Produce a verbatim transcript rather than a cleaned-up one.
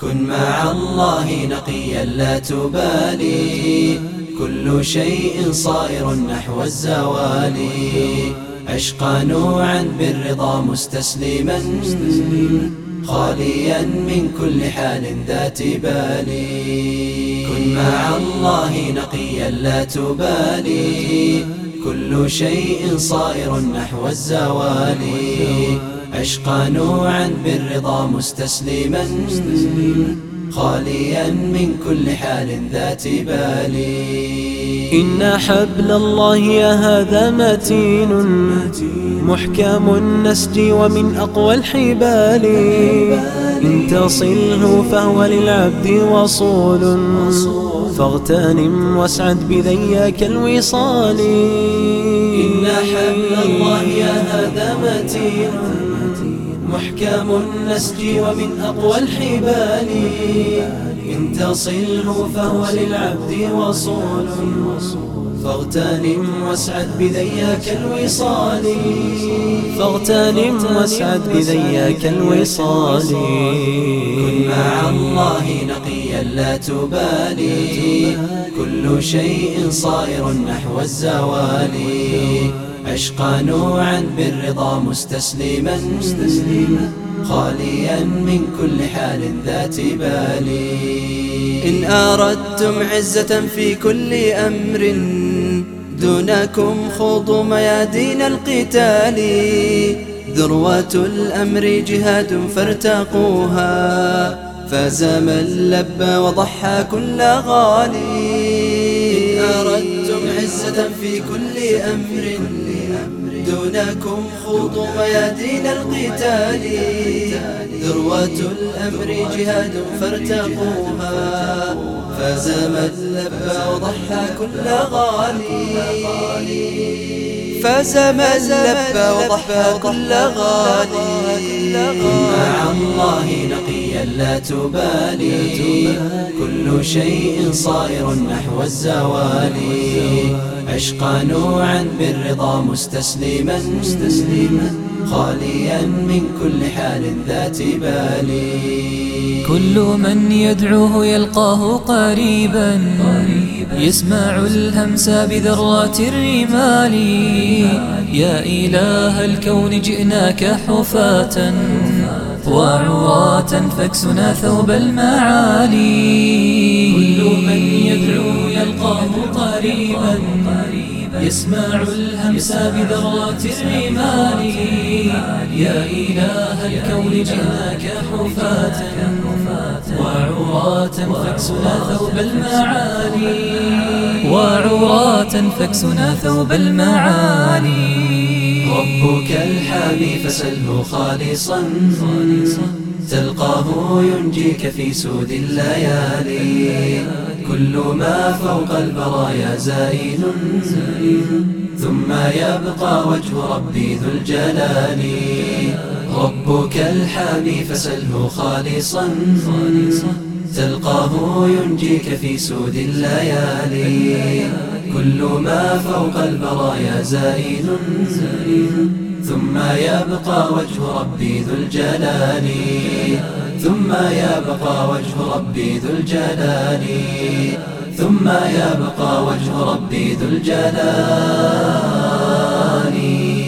كن مع الله نقيا لا تبالي، كل شيء صائر نحو الزوال. عشقا نوعا بالرضا مستسلما، خاليا من كل حال ذات بال. كن مع الله نقيا لا تبالي، كل شيء صائر نحو الزوال. عشقا نوعا بالرضا مستسلما، خاليا من كل حال ذات بال. إن حبل الله هذا متين، محكم النسج ومن أقوى الحبال. إن تصله فهو للعبد وصول، فاغتنم واسعد بذياك الوصال. إن حبل الله هذا متين، محكم النسج ومن أقوى الحبال. إن تصله فهو للعبد وصول، فاغتنم واسعد بذياك الوصال. فاغتنم واسعد بذياك الوصال. كن مع الله نقيا لا تبالي، كل شيء صائر نحو الزوال. عشقا نوعا بالرضا مستسلما، خاليا من كل حال ذات بال. إن أردتم عزة في كل أمر، دونكم خوضوا ميادين القتال. ذروة الأمر جهاد فارتقوها، فاز من لبى وضحى كل غالي. إن أردتم عزة في كل أمر، دونكم خوضوا ميادين القتال. ذروة الأمر جهاد فارتقوها، فاز من لبى وضحى كل غالي. فاز من لبى وضحى كل غالي. مع الله نقيا لا تبالي، كل شيء صائر نحو الزوال. عشقا نوعا بالرضا مستسلما، خاليا من كل حال ذات بال. كل من يدعوه يلقاه قريبا، يسمع الهمس بذرات الرمال. يا إله الكون جئناك حفاة وعراة، فاكسنا ثوب المعالي. كل من يدعو يلقاه قريبا، يسمع الهمس بذرات الرمال. يا إله الكون جئناك حفاة وعراة، فاكسنا ثوب المعالي. وعراة فاكسنا ثوب المعالي. ربك الحامي فسله خالصا، تلقاه ينجيك في سود الليالي. كل ما فوق البرايا زائل، ثم يبقى وجه ربي ذو الجلال. ربك الحامي فسله خالصا، تلقاه ينجيك في سود الليالي. كل ما فوق البرايا زائل، ثم يبقى وجه ربي ذو الجلال. ثم يبقى وجه ربي ذو الجلال. ثم يبقى وجه ربي ذو الجلال.